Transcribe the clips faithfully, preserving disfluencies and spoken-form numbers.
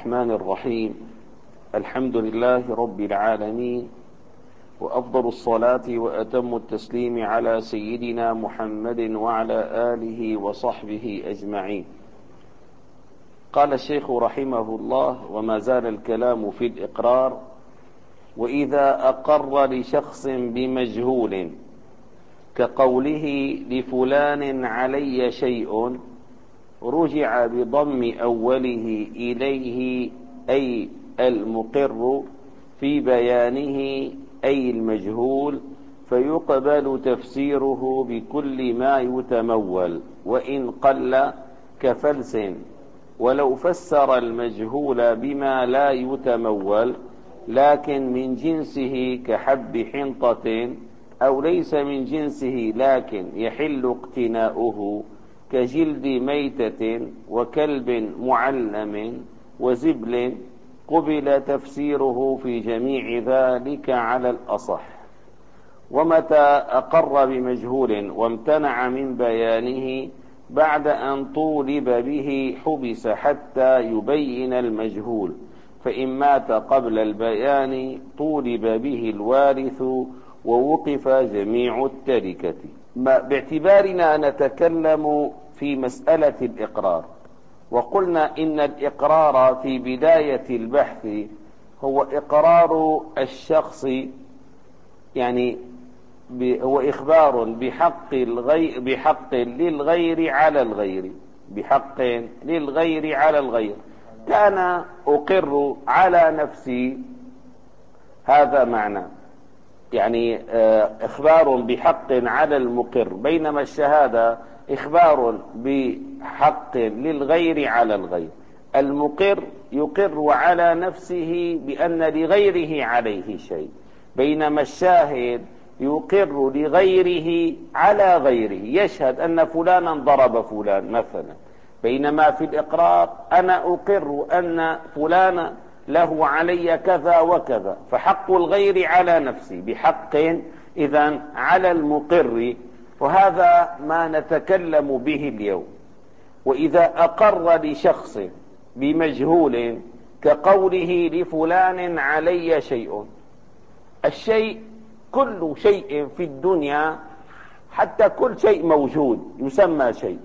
الرحمن الرحيم. الحمد لله رب العالمين، وأفضل الصلاة وأتم التسليم على سيدنا محمد وعلى آله وصحبه أجمعين. قال الشيخ رحمه الله: وما زال الكلام في الإقرار. وإذا أقر لشخص بمجهول كقوله لفلان علي شيء، رجع بضم أوله إليه أي المقر في بيانه أي المجهول، فيقبل تفسيره بكل ما يتمول وإن قل كفلس، ولو فسر المجهول بما لا يتمول لكن من جنسه كحب حنطة، أو ليس من جنسه لكن يحل اقتناؤه كجلد ميتة وكلب معلم وزبل، قبل تفسيره في جميع ذلك على الأصح. ومتى أقر بمجهول وامتنع من بيانه بعد أن طولب به حبس حتى يبين المجهول، فإن مات قبل البيان طولب به الوارث ووقف جميع التركة. باعتبارنا نتكلم في مسألة الإقرار، وقلنا إن الإقرار في بداية البحث هو إقرار الشخص، يعني هو إخبار بحق الغير بحق للغير على الغير بحق للغير على الغير. كان أقر على نفسي، هذا معنى، يعني إخبار بحق على المقر، بينما الشهادة إخبار بحق للغير على الغير. المقر يقر على نفسه بأن لغيره عليه شيء، بينما الشاهد يقر لغيره على غيره، يشهد أن فلانا ضرب فلان مثلا، بينما في الإقرار أنا أقر أن فلانا له علي كذا وكذا، فحق الغير على نفسي بحق إذن على المقر، وهذا ما نتكلم به اليوم. وإذا أقر لشخص بمجهول كقوله لفلان علي شيء، الشيء كل شيء في الدنيا، حتى كل شيء موجود يسمى شيء.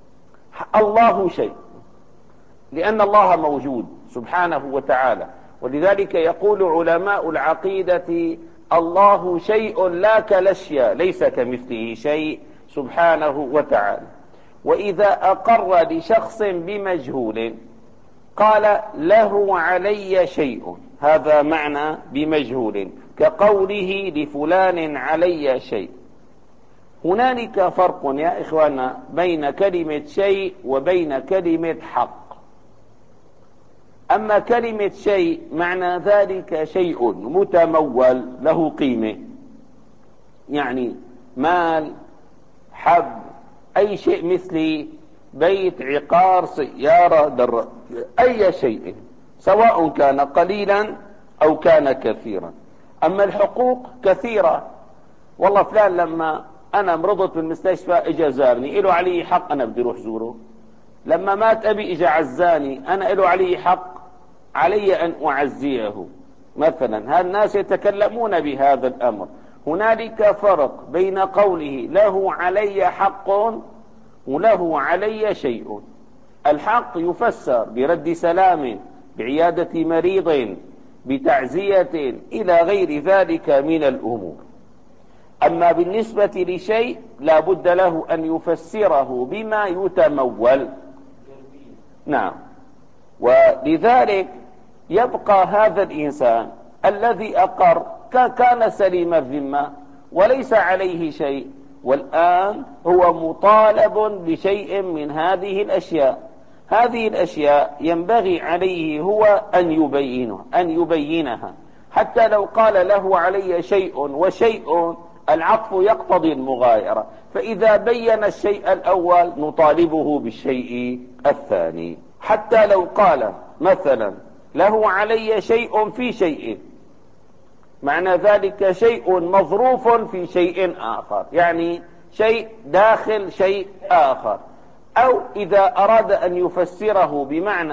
الله شيء لأن الله موجود سبحانه وتعالى، ولذلك يقول علماء العقيدة: الله شيء لا كالأشياء، ليس كمثله شيء سبحانه وتعالى. وإذا أقر لشخص بمجهول قال له علي شيء، هذا معنى بمجهول، كقوله لفلان علي شيء. هنالك فرق يا إخوانا بين كلمة شيء وبين كلمة حق. أما كلمة شيء معنى ذلك شيء متمول له قيمة، يعني مال، حب، أي شيء مثل بيت، عقار، سيارة، در، أي شيء سواء كان قليلا أو كان كثيرا. أما الحقوق كثيرة، والله فلان لما أنا مرضت في المستشفى إجا زارني، إله علي حق، أنا بدي روح زوره. لما مات أبي إجا عزاني، أنا إله علي حق، علي أن أعزيه مثلا. هالناس يتكلمون بهذا الأمر. هنالك فرق بين قوله له علي حق وله علي شيء. الحق يفسر برد سلام، بعيادة مريض، بتعزية، إلى غير ذلك من الأمور. أما بالنسبة لشيء لا بد له أن يفسره بما يتمول. نعم. ولذلك يبقى هذا الإنسان الذي أقر كان سليم الذمة وليس عليه شيء، والآن هو مطالب بشيء من هذه الأشياء. هذه الأشياء ينبغي عليه هو أن يبينها أن يبينها حتى لو قال له علي شيء وشيء، العطف يقتضي المغايرة، فإذا بين الشيء الأول نطالبه بالشيء الثاني. حتى لو قال مثلا له علي شيء في شيء، معنى ذلك شيء مظروف في شيء آخر، يعني شيء داخل شيء آخر. أو إذا أراد أن يفسره بمعنى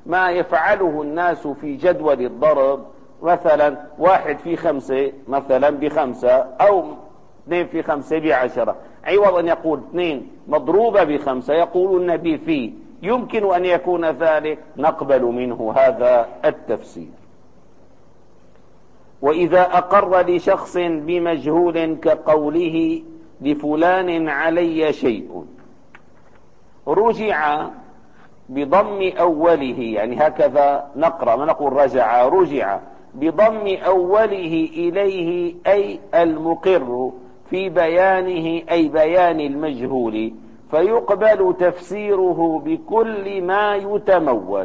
ما يفعله الناس في جدول الضرب، مثلا واحد في خمسة مثلا بخمسة، أو اثنين في خمسة بعشرة، عوض أن يقول اثنين مضروبة بخمسة يقولون بفي، يمكن أن يكون ذلك، نقبل منه هذا التفسير. وإذا أقر لشخص بمجهول كقوله لفلان علي شيء، رجع بضم أوله، يعني هكذا نقرأ، ما نقول رجع، رجع بضم أوله إليه أي المقر في بيانه، أي بيان المجهول، فيقبل تفسيره بكل ما يتمول.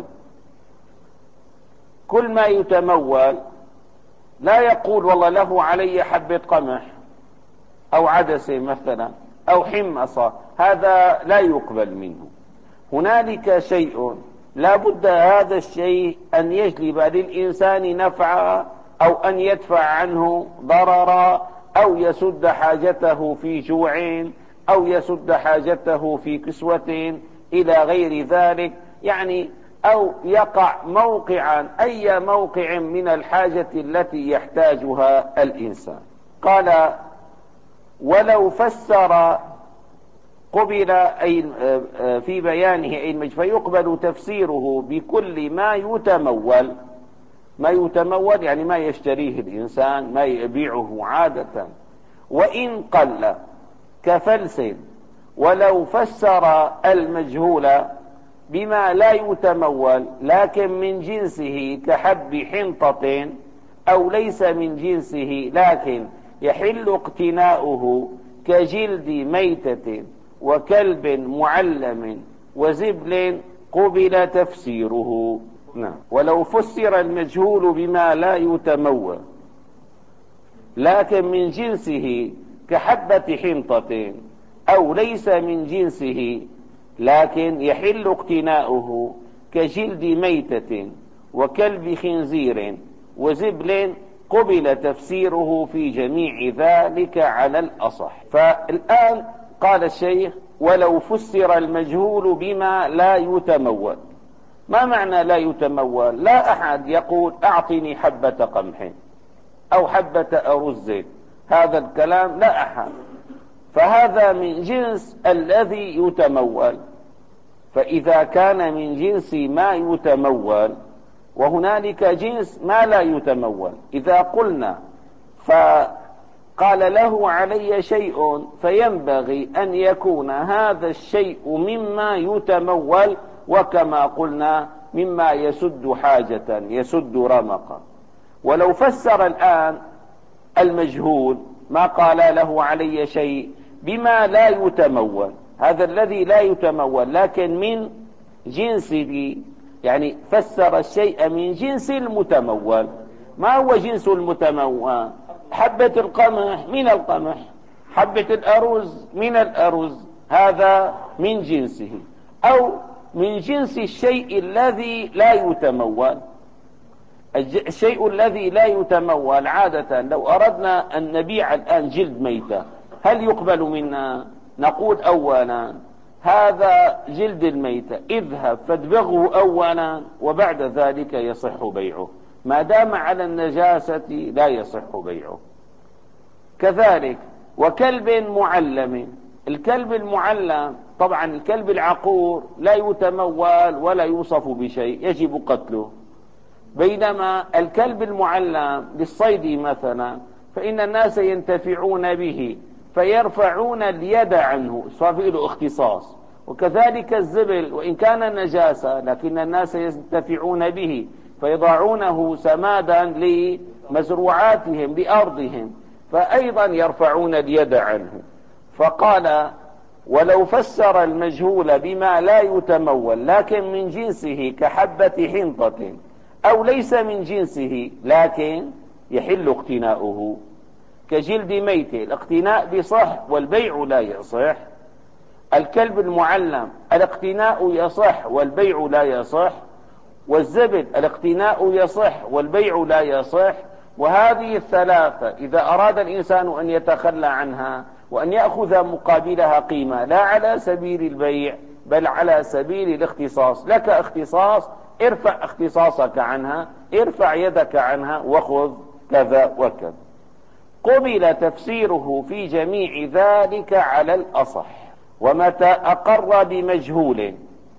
كل ما يتمول، لا يقول والله له علي حبة قمح أو عدسة مثلا أو حمصة، هذا لا يقبل منه. هنالك شيء لا بد هذا الشيء أن يجلب للإنسان نفعا، أو أن يدفع عنه ضررا، أو يسد حاجته في جوع، أو يسد حاجته في كسوة إلى غير ذلك، يعني أو يقع موقعا، أي موقع من الحاجة التي يحتاجها الإنسان. قال ولو فسر قبل أي في بيانه أي المجهول، فيقبل تفسيره بكل ما يتمول. ما يتمول يعني ما يشتريه الإنسان، ما يبيعه عادة، وإن قل كفلس. ولو فسر المجهول بما لا يتمول لكن من جنسه كحب حنطة، أو ليس من جنسه لكن يحل اقتناؤه كجلد ميتة وكلب معلم وزبل، قبل تفسيره. نعم. ولو فسر المجهول بما لا يتمول لكن من جنسه كحبة حنطة، أو ليس من جنسه لكن يحل اقتناؤه كجلد ميتة وكلب خنزير وزبل، قبل تفسيره في جميع ذلك على الأصح. فالآن قال الشيخ ولو فسر المجهول بما لا يتمول. ما معنى لا يتمول؟ لا أحد يقول أعطني حبة قمح أو حبة أرز، هذا الكلام لا أحد، فهذا من جنس الذي يتمول. فإذا كان من جنس ما يتمول، وهنالك جنس ما لا يتمول، إذا قلنا فقال له علي شيء، فينبغي أن يكون هذا الشيء مما يتمول، وكما قلنا مما يسد حاجة، يسد رمقا. ولو فسر الآن المجهول ما قال له علي شيء بما لا يتمول، هذا الذي لا يتمول لكن من جنسه، يعني فسر الشيء من جنس المتمول. ما هو جنس المتمول؟ حبة القمح من القمح، حبة الأرز من الأرز، هذا من جنسه، أو من جنس الشيء الذي لا يتمول. الشيء الذي لا يتمول عادة لو أردنا أن نبيع الآن جلد ميتة، هل يقبل منا؟ نقول أولا هذا جلد الميتة، اذهب فادبغه أولا وبعد ذلك يصح بيعه، ما دام على النجاسة لا يصح بيعه. كذلك وكلب معلم، الكلب المعلم طبعا الكلب العقور لا يتمول ولا يوصف بشيء، يجب قتله، بينما الكلب المعلم للصيد مثلا فإن الناس ينتفعون به فيرفعون اليد عنه، صار له اختصاص. وكذلك الزبل وإن كان نجاسة لكن الناس ينتفعون به فيضعونه سمادا لمزروعاتهم لأرضهم، فأيضا يرفعون اليد عنه. فقال ولو فسر المجهول بما لا يتمول لكن من جنسه كحبة حنطة، أو ليس من جنسه لكن يحل اقتناؤه كجلد ميت، الاقتناء بصح والبيع لا يصح. الكلب المعلم الاقتناء يصح والبيع لا يصح. والزبد الاقتناء يصح والبيع لا يصح. وهذه الثلاثة إذا أراد الإنسان أن يتخلى عنها وأن يأخذ مقابلها قيمة، لا على سبيل البيع بل على سبيل الاختصاص، لك اختصاص ارفع اختصاصك عنها، ارفع يدك عنها وخذ كذا وكذا. قبل تفسيره في جميع ذلك على الأصح. ومتى أقر بمجهول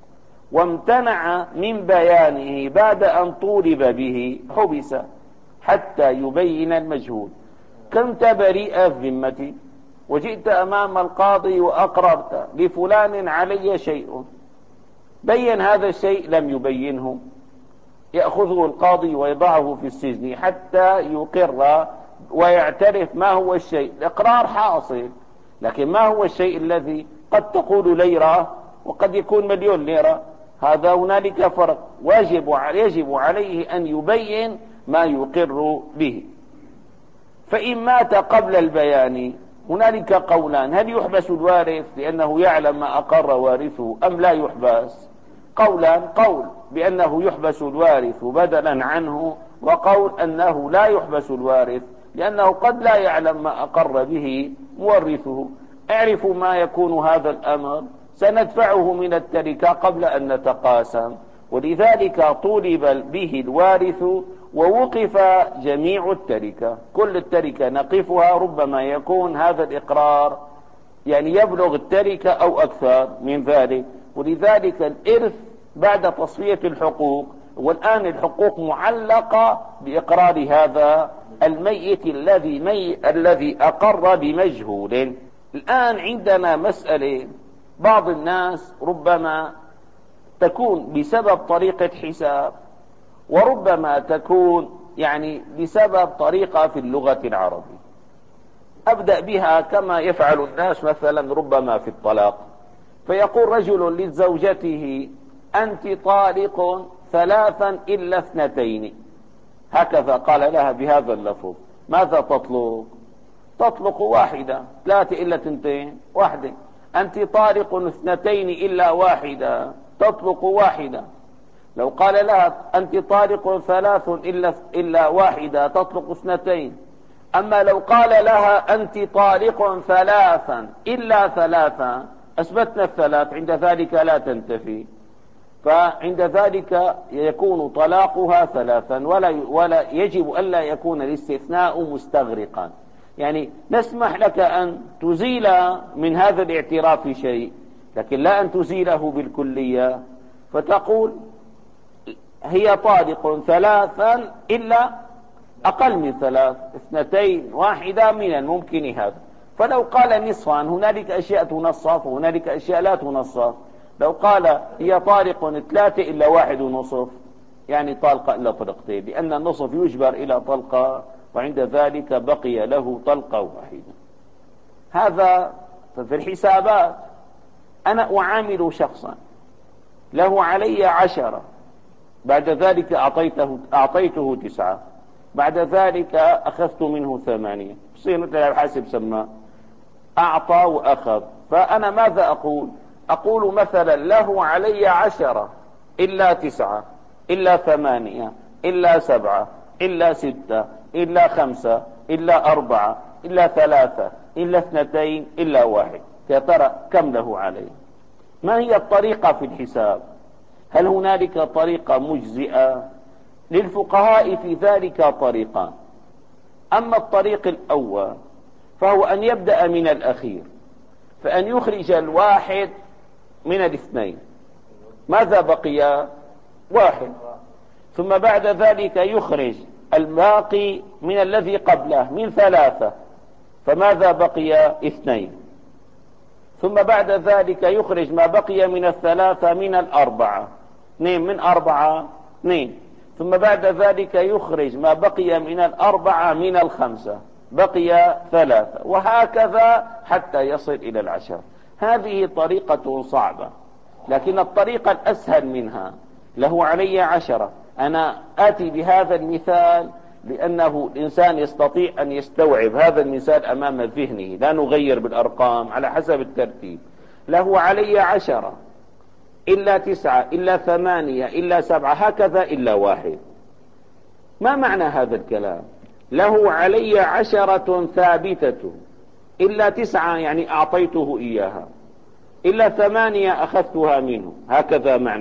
وامتنع من بيانه بعد أن طولب به حبس حتى يبين المجهول. كنت بريء الذمة وجئت أمام القاضي وأقررت لفلان علي شيء، بين هذا الشيء لم يبينه، يأخذه القاضي ويضعه في السجن حتى يقر ويعترف ما هو الشيء. الإقرار حاصل، لكن ما هو الشيء الذي قد تقول ليرة وقد يكون مليون ليرة؟ هذا هنالك فرق. واجب يجب عليه أن يبين ما يقر به. فإن مات قبل البيان هنالك قولان: هل يحبس الوارث لأنه يعلم ما أقر وارثه أم لا يحبس؟ قولان: قول بأنه يحبس الوارث بدلا عنه، وقول أنه لا يحبس الوارث لأنه قد لا يعلم ما أقر به مورثه. اعرفوا ما يكون هذا الأمر، سندفعه من التركة قبل أن نتقاسم. ولذلك طولب به الوارث ووقف جميع التركة، كل التركة نقفها. ربما يكون هذا الإقرار يعني يبلغ التركة أو أكثر من ذلك. ولذلك الإرث بعد تصفية الحقوق، والآن الحقوق معلقة بإقرار هذا الميت الذي مي الذي أقر بمجهول. الآن عندنا مسألة، بعض الناس ربما تكون بسبب طريقة حساب، وربما تكون يعني بسبب طريقة في اللغة العربية. أبدأ بها كما يفعل الناس مثلا ربما في الطلاق، فيقول رجل لزوجته: أنت طالق ثلاثا إلا اثنتين، هكذا قال لها بهذا اللفظ. ماذا تطلق؟ تطلق واحدة. ثلاثة إلا اثنتين واحدة. أنت طالق اثنتين إلا واحدة، تطلق واحدة. لو قال لها أنت طالق ثلاث إلا, إلا واحدة، تطلق اثنتين. أما لو قال لها أنت طالق ثلاثا إلا ثلاثا، أثبتنا الثلاث، عند ذلك لا تنتفي، فعند ذلك يكون طلاقها ثلاثا، ولا, ولا يجب ألا يكون الاستثناء مستغرقا. يعني نسمح لك أن تزيل من هذا الاعتراف شيء، لكن لا أن تزيله بالكلية. فتقول هي طالق ثلاثا إلا أقل من ثلاث، اثنتين، واحدة، من الممكن هذا. فلو قال نصفا، هنالك أشياء تنصف وهنالك أشياء لا تنصف. لو قال هي طالق ثلاثة إلا واحد ونصف، يعني طلقة إلا طلقتين، لأن النصف يجبر إلى طلقة، وعند ذلك بقي له طلقة واحدة. هذا في الحسابات. أنا أعامل شخصا له علي عشرة، بعد ذلك أعطيته, أعطيته تسعة، بعد ذلك أخذت منه ثمانية، بصير مثل الحاسب سماه أعطى وأخذ. فأنا ماذا أقول؟ أقول مثلا له علي عشرة إلا تسعة إلا ثمانية إلا سبعة إلا ستة إلا خمسة إلا أربعة إلا ثلاثة إلا اثنتين إلا واحد. يا ترى كم له علي؟ ما هي الطريقة في الحساب؟ هل هنالك طريقة مجزئة؟ للفقهاء في ذلك طريقان. أما الطريق الأول فهو أن يبدأ من الأخير، فأن يخرج الواحد من الاثنين، ماذا بقي؟ واحد. ثم بعد ذلك يخرج الباقي من الذي قبله من ثلاثة، فماذا بقي؟ اثنين. ثم بعد ذلك يخرج ما بقي من الثلاثة من الأربعة، اثنين من أربعة، اثنين. ثم بعد ذلك يخرج ما بقي من الأربعة من الخمسة، بقي ثلاثة، وهكذا حتى يصل إلى العشر. هذه طريقة صعبة، لكن الطريقة الأسهل منها له علي عشرة. أنا آتي بهذا المثال لأنه الإنسان يستطيع أن يستوعب هذا المثال أمام ذهنه، لا نغير بالأرقام على حسب الترتيب. له علي عشرة إلا تسعة إلا ثمانية إلا سبعة، هكذا إلا واحد. ما معنى هذا الكلام؟ له علي عشرة ثابتة إلا تسعة يعني أعطيته إياها، إلا ثمانية أخذتها منه، هكذا معنى.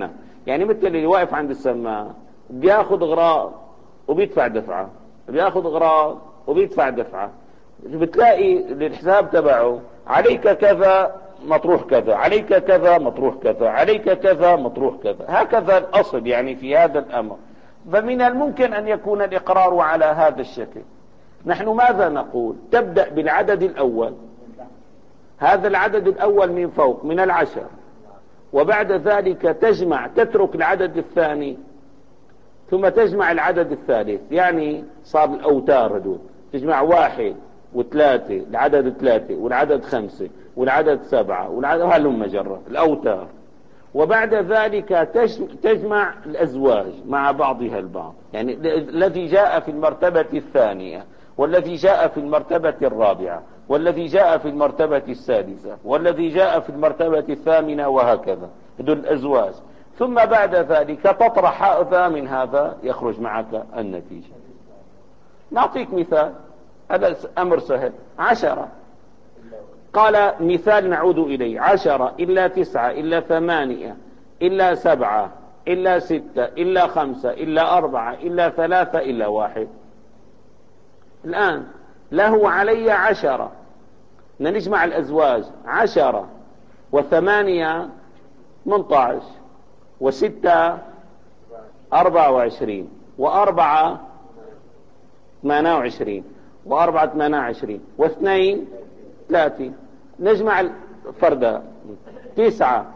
يعني مثل اللي واقف عند السماعة بياخد غراض وبيدفع دفعة، بياخد غراض وبيدفع دفعة، بتلاقي الحساب تبعه عليك كذا مطروح كذا، عليك كذا مطروح كذا، عليك كذا مطروح كذا، هكذا الأصل يعني في هذا الأمر. فمن الممكن أن يكون الإقرار على هذا الشكل. نحن ماذا نقول؟ تبدأ بالعدد الأول، هذا العدد الأول من فوق من العشر، وبعد ذلك تجمع، تترك العدد الثاني ثم تجمع العدد الثالث، يعني صار الأوتار هدول تجمع واحد وثلاثة، العدد ثلاثة والعدد خمسة والعدد سبعة والعدد هلم جرة الأوتار. وبعد ذلك تجمع الأزواج مع بعضها البعض، يعني الذي جاء في المرتبة الثانية والذي جاء في المرتبة الرابعة والذي جاء في المرتبة السادسة والذي جاء في المرتبة الثامنة وهكذا، هذول الأزواج. ثم بعد ذلك تطرح هذا من هذا يخرج معك النتيجة. نعطيك مثال، هذا أمر سهل. عشرة، قال مثال نعود إليه، عشرة إلا تسعة إلا ثمانية إلا سبعة إلا ستة إلا خمسة إلا أربعة إلا ثلاثة إلا واحد. الآن له علي عشرة، نجمع الأزواج، عشرة وثمانية منطعش وستة أربعة وعشرين وأربعة ثمانية وعشرين وأربعة ثمانية وعشرين واثنين ثلاثين. نجمع الفردة، تسعة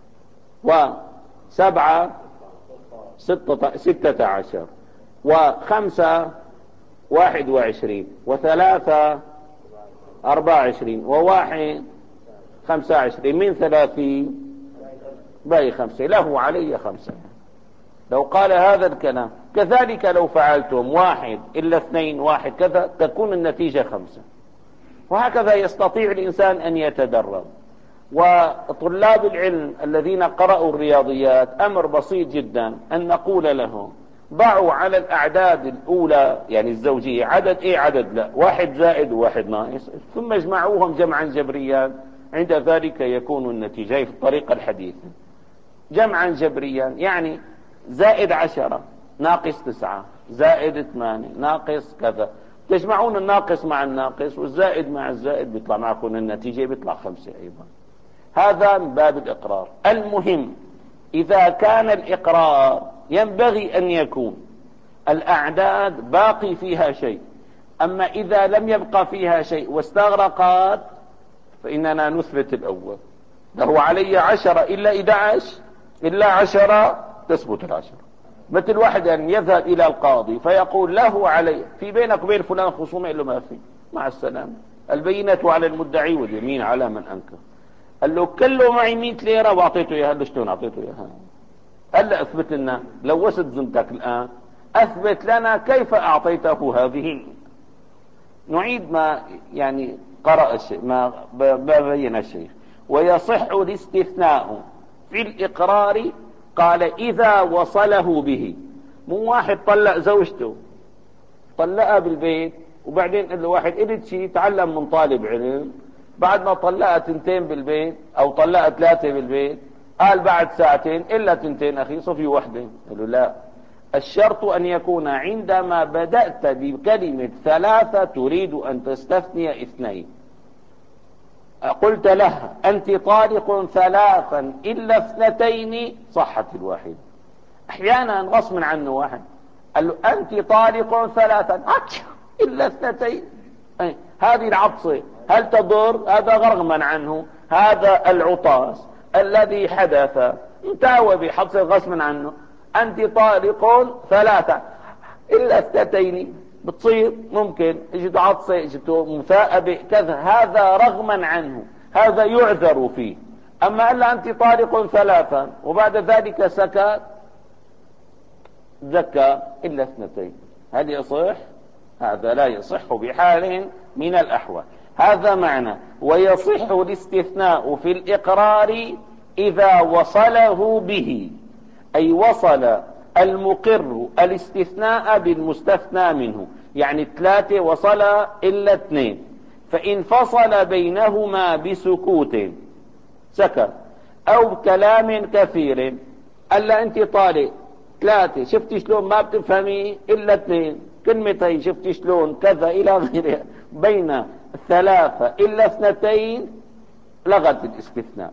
وسبعة ستة, ستة عشر وخمسة واحد وعشرين وثلاثة أربعة وعشرين وواحد خمسة وعشرين، من ثلاثين باقي خمسة، له علي خمسة. لو قال هذا الكلام كذلك لو فعلتم واحد إلا اثنين واحد كذا تكون النتيجة خمسة. وهكذا يستطيع الإنسان أن يتدرب. وطلاب العلم الذين قرأوا الرياضيات أمر بسيط جدا أن نقول لهم ضعوا على الأعداد الأولى يعني الزوجية عدد إيه عدد لا، واحد زائد وواحد ناقص، ثم اجمعوهم جمعا جبريا، عند ذلك يكون النتيجة في الطريقة الحديثة جمعا جبريا، يعني زائد عشرة ناقص تسعة زائد ثمانية ناقص كذا، تجمعون الناقص مع الناقص والزائد مع الزائد بيطلع معكم النتيجة بيطلع خمسة أيضا. هذا من باب الإقرار. المهم إذا كان الإقرار ينبغي أن يكون الأعداد باقي فيها شيء، أما إذا لم يبقى فيها شيء واستغرقت فإننا نثبت الأول. له علي عشرة إلا إحدى عشر إلا عشرة تثبت العشرة. مثل واحد أن يذهب إلى القاضي فيقول له علي في بينك وبين فلان خصومة، إلا ما في، مع السلامة، البينة على المدعي واليمين على من أنكر. قال له كله معي مئة ليرة واعطيته اياها، قال له شلون اعطيته اياها؟ هلا اثبت لنا، لوست ذمتك الان، اثبت لنا كيف اعطيته هذه. نعيد ما يعني قرأ الشيء ما بين الشيخ. ويصح الاستثناء في الاقرار، قال اذا وصله به. مو واحد طلق زوجته طلقها بالبيت وبعدين قال له واحد قلت شيء تعلم من طالب علم، بعد ما طلقها تنتين بالبيت او طلقها ثلاثة بالبيت، قال بعد ساعتين الا تنتين اخي صفي وحده. قال له لا، الشرط ان يكون عندما بدأت بكلمة ثلاثة تريد ان تستثني اثنين. قلت لها انت طالق ثلاثا الا اثنتين، صحت الواحد. احيانا غصب عنه واحد قال له انت طالق ثلاثا الا اثنتين، هذه العطسة هل تضر؟ هذا رغما عنه، هذا العطاس الذي حدث انتهى بحدث غصبا عنه. انت طالق ثلاثة الا اثنتين، بتصير ممكن اجت عطسة اجت مثاءبة كذا، هذا رغما عنه، هذا يعذر فيه. اما قال انت طالق ثلاثا وبعد ذلك سكت زكى الا اثنتين، هل يصح؟ هذا لا يصح بحال من الأحوال. هذا معنى ويصح الاستثناء في الإقرار إذا وصله به، أي وصل المقر الاستثناء بالمستثنى منه، يعني ثلاثة وصل إلا اثنين، فإن فصل بينهما بسكوت سكت أو كلام كثير قال له انت طالق ثلاثة، شفتي شلون ما بتفهمي الا اثنين، كلمتين شفتي شلون كذا الى غيرها، بين الثلاثة الا اثنتين لغت الاستثناء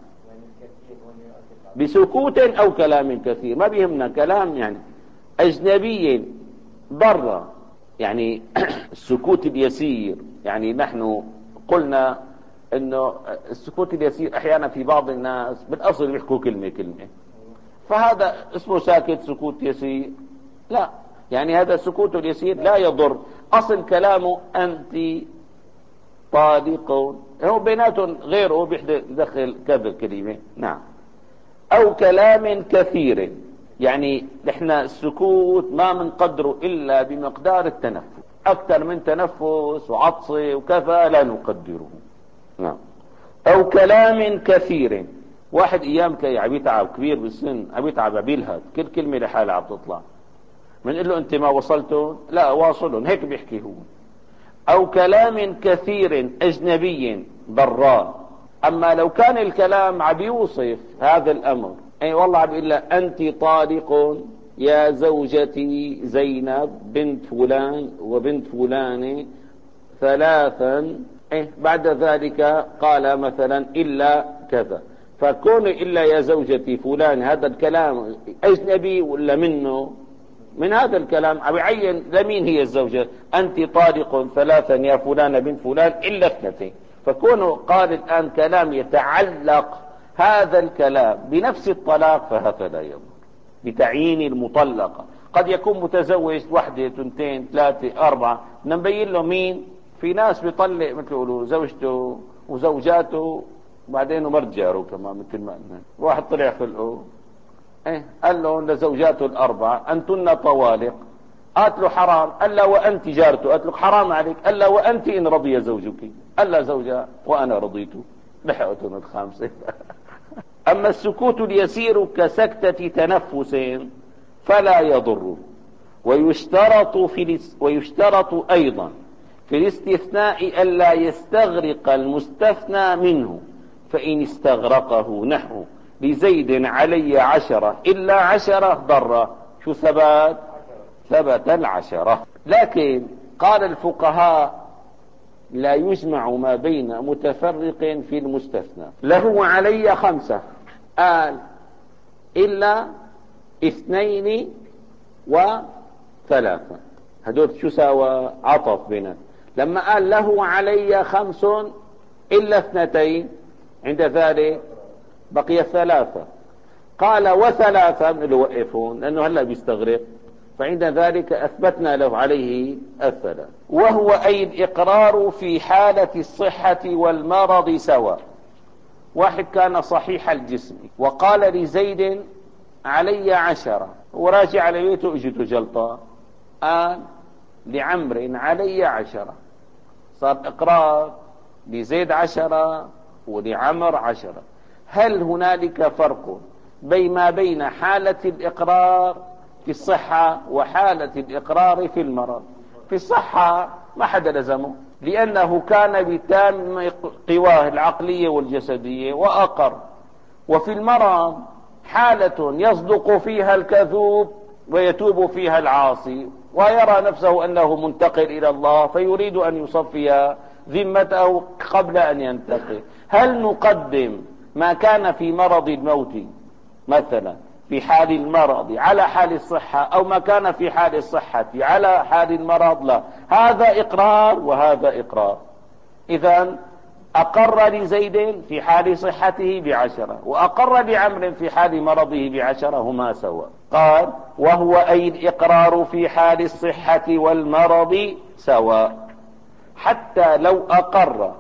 بسكوت او كلام كثير، ما بيهمنا كلام يعني اجنبي برا، يعني السكوت اليسير. يعني نحن قلنا انه السكوت اليسير احيانا في بعض الناس بالاصل بيحكوا كلمة كلمة، فهذا اسمه ساكت سكوت يسير. لا، يعني هذا السكوت اليسير لا يضر، اصل كلامه انت طالق، هو بيناتهم غيره بيدخل كذا كلمة. نعم. او كلام كثير، يعني نحن السكوت ما منقدره الا بمقدار التنفس، اكثر من تنفس وعطسه وكذا لا نقدره. نعم. او كلام كثير، واحد ايام كي عم يتعب كبير بالسن، عم يتعب عم يلهث كل كلمه لحالها عم تطلع، بنقول له انت ما وصلتوا؟ لا واصلهم، هيك بيحكي هو. او كلام كثير اجنبي ضران. اما لو كان الكلام عم يوصف هذا الامر، اي والله عم يقول لها انت طالق يا زوجتي زينب بنت فلان وبنت فلانة ثلاثا، إيه بعد ذلك قال مثلا إلا كذا، فكون إلا يا زوجتي فلان هذا الكلام أجنبي ولا منه؟ من هذا الكلام عم يعين لمين هي الزوجة. أنت طالق ثلاثا يا فلان بنت فلان إلا اثنتين، فكونه قال الآن كلام يتعلق هذا الكلام بنفس الطلاق فهذا لا يضر بتعيين المطلقة. قد يكون متزوج وحدة اثنتين ثلاثة أربعة، نبين له مين. في ناس بيطلق مثل يقولوا زوجته وزوجاته وبعدين مرجعه كمان مثل ما قلنا. واحد طلع خلقه ايه قال له لزوجاته الأربعة أنتن طوالق، قالت له حرام، قال له وأنت جارته، قالت له حرام عليك، قال له وأنت إن رضي زوجك، قال له زوجها وأنا رضيت، بحقتهم الخامسة. أما السكوت اليسير كسكتة تنفس فلا يضر. ويشترط في ويشترط أيضا في الاستثناء ألا يستغرق المستثنى منه، فإن استغرقه نحو لزيد علي عشرة إلا عشرة ضرة، شو ثبت؟ ثبت العشرة. لكن قال الفقهاء لا يجمع ما بين متفرق في المستثنى. له علي خمسة، قال إلا اثنين وثلاثة، هدول شو ساوى؟ عطف بنا. لما قال له علي خمس إلا اثنتين، عند ذلك بقي ثلاثة. قال وثلاثة، من اللي وقفون لأنه هلأ بيستغرق، فعند ذلك أثبتنا له عليه الثلاث. وهو أي الإقرار في حالة الصحة والمرض سواء. واحد كان صحيح الجسم وقال لزيد علي عشرة، وراجع على بيته اجته جلطة، قال لعمر علي عشرة، صار إقرار لزيد عشرة ولعمر عشرة. هل هنالك فرق بين ما بين حالة الإقرار في الصحة وحالة الإقرار في المرض؟ في الصحة ما حدا لزمه، لأنه كان بتام قواه العقلية والجسدية وأقر. وفي المرض حالة يصدق فيها الكذوب ويتوب فيها العاصي ويرى نفسه أنه منتقل إلى الله، فيريد أن يصفي ذمته قبل أن ينتقل. هل نقدم ما كان في مرض الموت مثلا في حال المرض على حال الصحة، أو ما كان في حال الصحة على حال المرض؟ لا، هذا إقرار وهذا إقرار. إذن أقر لزيد في حال صحته بعشرة وأقر لعمر في حال مرضه بعشرة، هما سواء. قال وهو أي الإقرار في حال الصحة والمرض سواء، حتى لو أقر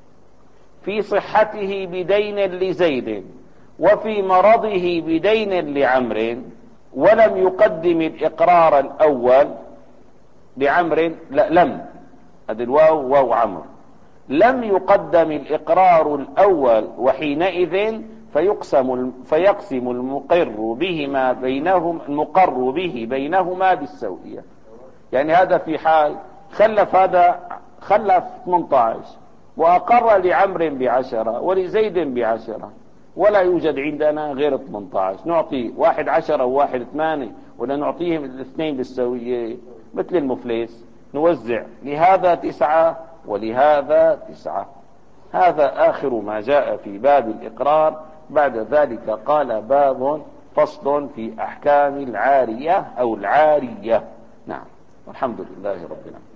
في صحته بدين لزيد وفي مرضه بدين لعمر ولم يقدم الإقرار الأول لعمر، لا لم، هذا الواو واو عمر، لم يقدم الإقرار الأول، وحينئذ فيقسم فيقسم المقر بهما بينهم المقر به بينهما بالسوية. يعني هذا في حال خلف، هذا خلف ثمانية عشر وأقر لعمر بعشرة ولزيد بعشرة، ولا يوجد عندنا غير ثمانية عشر. نعطي واحد عشر أو واحد ثمانية، ولا نعطيهم الاثنين بالسوية مثل المفلس، نوزع لهذا تسعة ولهذا تسعة. هذا آخر ما جاء في باب الإقرار. بعد ذلك قال باب فصل في أحكام العارية أو العارية. نعم، والحمد لله رب العالمين.